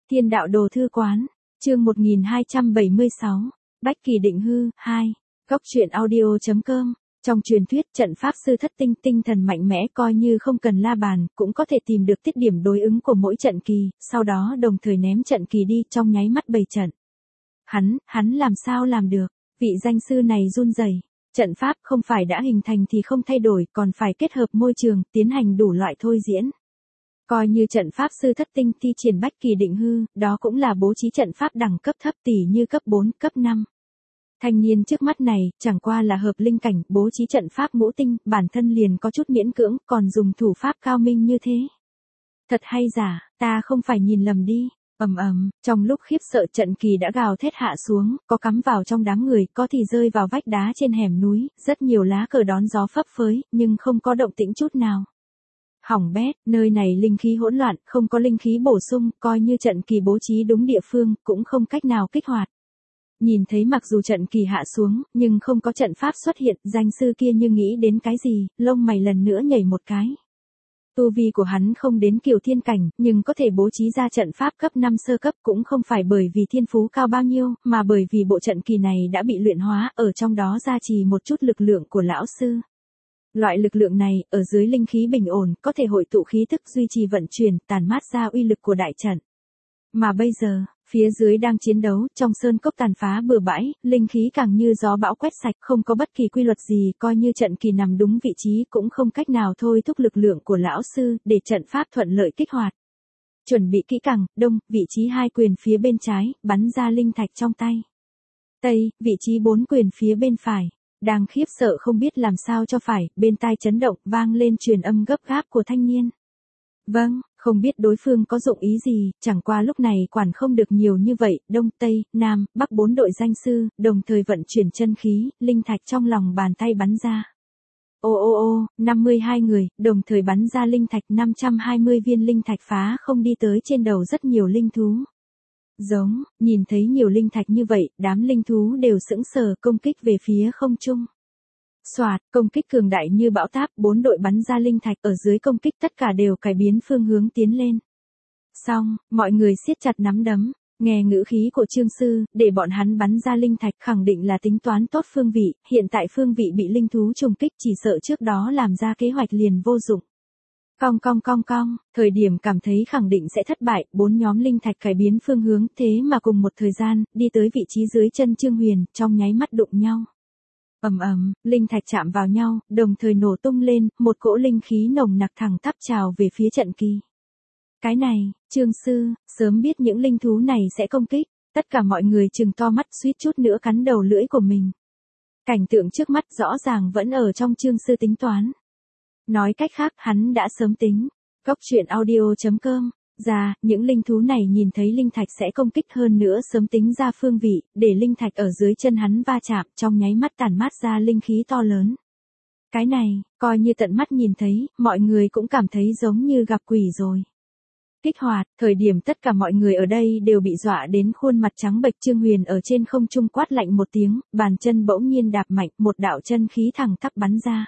Thiên đạo đồ thư quán, chương 1276, Bách Kỳ định hư, 2, Góc truyện audio.com. Trong truyền thuyết trận pháp sư thất tinh tinh thần mạnh mẽ coi như không cần la bàn, cũng có thể tìm được tiết điểm đối ứng của mỗi trận kỳ, sau đó đồng thời ném trận kỳ đi trong nháy mắt bày trận. Hắn làm sao làm được, vị danh sư này run rẩy. Trận pháp không phải đã hình thành thì không thay đổi, còn phải kết hợp môi trường, tiến hành đủ loại thôi diễn. Coi như trận pháp sư thất tinh thi triển Bách Kỳ định hư, đó cũng là bố trí trận pháp đẳng cấp thấp tỉ như cấp 4, cấp 5. Thanh niên trước mắt này, chẳng qua là hợp linh cảnh, bố trí trận pháp ngũ tinh, bản thân liền có chút miễn cưỡng, còn dùng thủ pháp cao minh như thế. Thật hay giả, ta không phải nhìn lầm đi. Trong lúc khiếp sợ trận kỳ đã gào thét hạ xuống, có cắm vào trong đám người, có thì rơi vào vách đá trên hẻm núi, rất nhiều lá cờ đón gió phấp phới, nhưng không có động tĩnh chút nào. Hỏng bét, nơi này linh khí hỗn loạn, không có linh khí bổ sung, coi như trận kỳ bố trí đúng địa phương, cũng không cách nào kích hoạt. Nhìn thấy mặc dù trận kỳ hạ xuống, nhưng không có trận pháp xuất hiện, danh sư kia như nghĩ đến cái gì, lông mày lần nữa nhảy một cái. Tu vi của hắn không đến Kiều Thiên cảnh, nhưng có thể bố trí ra trận pháp cấp 5 sơ cấp cũng không phải bởi vì thiên phú cao bao nhiêu, mà bởi vì bộ trận kỳ này đã bị luyện hóa, ở trong đó gia trì một chút lực lượng của lão sư. Loại lực lượng này, ở dưới linh khí bình ổn, có thể hội tụ khí thức duy trì vận chuyển, tản mát ra uy lực của đại trận. Mà bây giờ, phía dưới đang chiến đấu, trong sơn cốc tàn phá bừa bãi, linh khí càng như gió bão quét sạch, không có bất kỳ quy luật gì, coi như trận kỳ nằm đúng vị trí cũng không cách nào thôi thúc lực lượng của lão sư, để trận pháp thuận lợi kích hoạt. Chuẩn bị kỹ càng, đông, vị trí 2 quyền phía bên trái, bắn ra linh thạch trong tay. Tây, vị trí 4 quyền phía bên phải. Đang khiếp sợ không biết làm sao cho phải, bên tai chấn động, vang lên truyền âm gấp gáp của thanh niên. Vâng, không biết đối phương có dụng ý gì, chẳng qua lúc này quản không được nhiều như vậy, đông, tây, nam, bắc 4 đội danh sư, đồng thời vận chuyển chân khí, linh thạch trong lòng bàn tay bắn ra. 52 người, đồng thời bắn ra linh thạch 520 viên linh thạch phá không đi tới trên đầu rất nhiều linh thú. Giống, nhìn thấy nhiều linh thạch như vậy, đám linh thú đều sững sờ công kích về phía không trung. Soạt, công kích cường đại như bão táp, 4 đội bắn ra linh thạch ở dưới công kích tất cả đều cải biến phương hướng tiến lên. Xong, mọi người siết chặt nắm đấm, nghe ngữ khí của Trương sư, để bọn hắn bắn ra linh thạch khẳng định là tính toán tốt phương vị, hiện tại phương vị bị linh thú trùng kích chỉ sợ trước đó làm ra kế hoạch liền vô dụng. Cong, thời điểm cảm thấy khẳng định sẽ thất bại, 4 nhóm linh thạch cải biến phương hướng, thế mà cùng một thời gian, đi tới vị trí dưới chân Trương Huyền, trong nháy mắt đụng nhau. Linh thạch chạm vào nhau, đồng thời nổ tung lên, một cỗ linh khí nồng nặc thẳng tắp trào về phía trận kỳ. Cái này, Trương sư, sớm biết những linh thú này sẽ công kích, tất cả mọi người trừng to mắt suýt chút nữa cắn đầu lưỡi của mình. Cảnh tượng trước mắt rõ ràng vẫn ở trong Trương sư tính toán. Nói cách khác, hắn đã sớm tính. Góc truyện audio.com. Ra, những linh thú này nhìn thấy linh thạch sẽ công kích hơn nữa sớm tính ra phương vị, để linh thạch ở dưới chân hắn va chạm trong nháy mắt tản mát ra linh khí to lớn. Cái này, coi như tận mắt nhìn thấy, mọi người cũng cảm thấy giống như gặp quỷ rồi. Kích hoạt, thời điểm tất cả mọi người ở đây đều bị dọa đến khuôn mặt trắng bệch. Trương Huyền ở trên không trung quát lạnh một tiếng, bàn chân bỗng nhiên đạp mạnh, một đạo chân khí thẳng tắp bắn ra.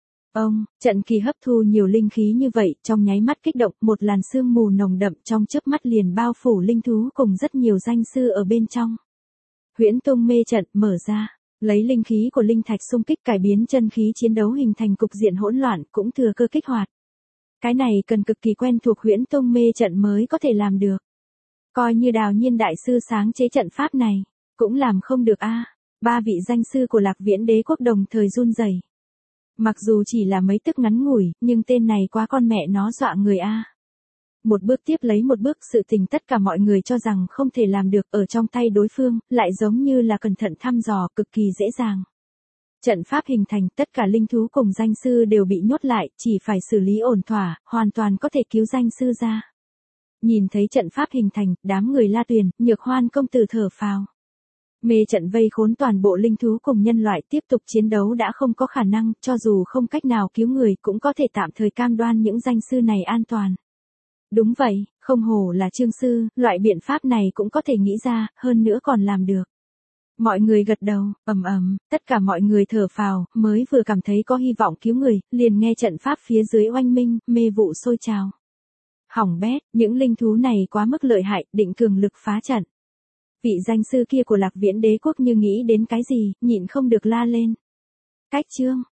Trận kỳ hấp thu nhiều linh khí như vậy, trong nháy mắt kích động, một làn sương mù nồng đậm trong chớp mắt liền bao phủ linh thú cùng rất nhiều danh sư ở bên trong. Huyễn Tông mê trận mở ra, lấy linh khí của linh thạch xung kích cải biến chân khí chiến đấu hình thành cục diện hỗn loạn, cũng thừa cơ kích hoạt. Cái này cần cực kỳ quen thuộc Huyễn Tông mê trận mới có thể làm được. Coi như Đào Nhiên đại sư sáng chế trận pháp này, cũng làm không được a. 3 vị danh sư của Lạc Viễn Đế quốc đồng thời run rẩy. Mặc dù chỉ là mấy tức ngắn ngủi, nhưng tên này quá con mẹ nó dọa người a. Một bước tiếp lấy một bước, sự tình tất cả mọi người cho rằng không thể làm được, ở trong tay đối phương, lại giống như là cẩn thận thăm dò, cực kỳ dễ dàng. Trận pháp hình thành, tất cả linh thú cùng danh sư đều bị nhốt lại, chỉ phải xử lý ổn thỏa, hoàn toàn có thể cứu danh sư ra. Nhìn thấy trận pháp hình thành, đám người La Tuyền, Nhược Hoan công tử thở phào. Mê trận vây khốn toàn bộ linh thú cùng nhân loại tiếp tục chiến đấu đã không có khả năng, cho dù không cách nào cứu người cũng có thể tạm thời cam đoan những danh sư này an toàn. Đúng vậy, không hổ là Trương sư, loại biện pháp này cũng có thể nghĩ ra, hơn nữa còn làm được. Mọi người gật đầu, tất cả mọi người thở phào, mới vừa cảm thấy có hy vọng cứu người, liền nghe trận pháp phía dưới oanh minh, mê vụ sôi trào. Hỏng bét, những linh thú này quá mức lợi hại, định cường lực phá trận. Vị danh sư kia của Lạc Viễn đế quốc như nghĩ đến cái gì, nhịn không được la lên. Cách chương.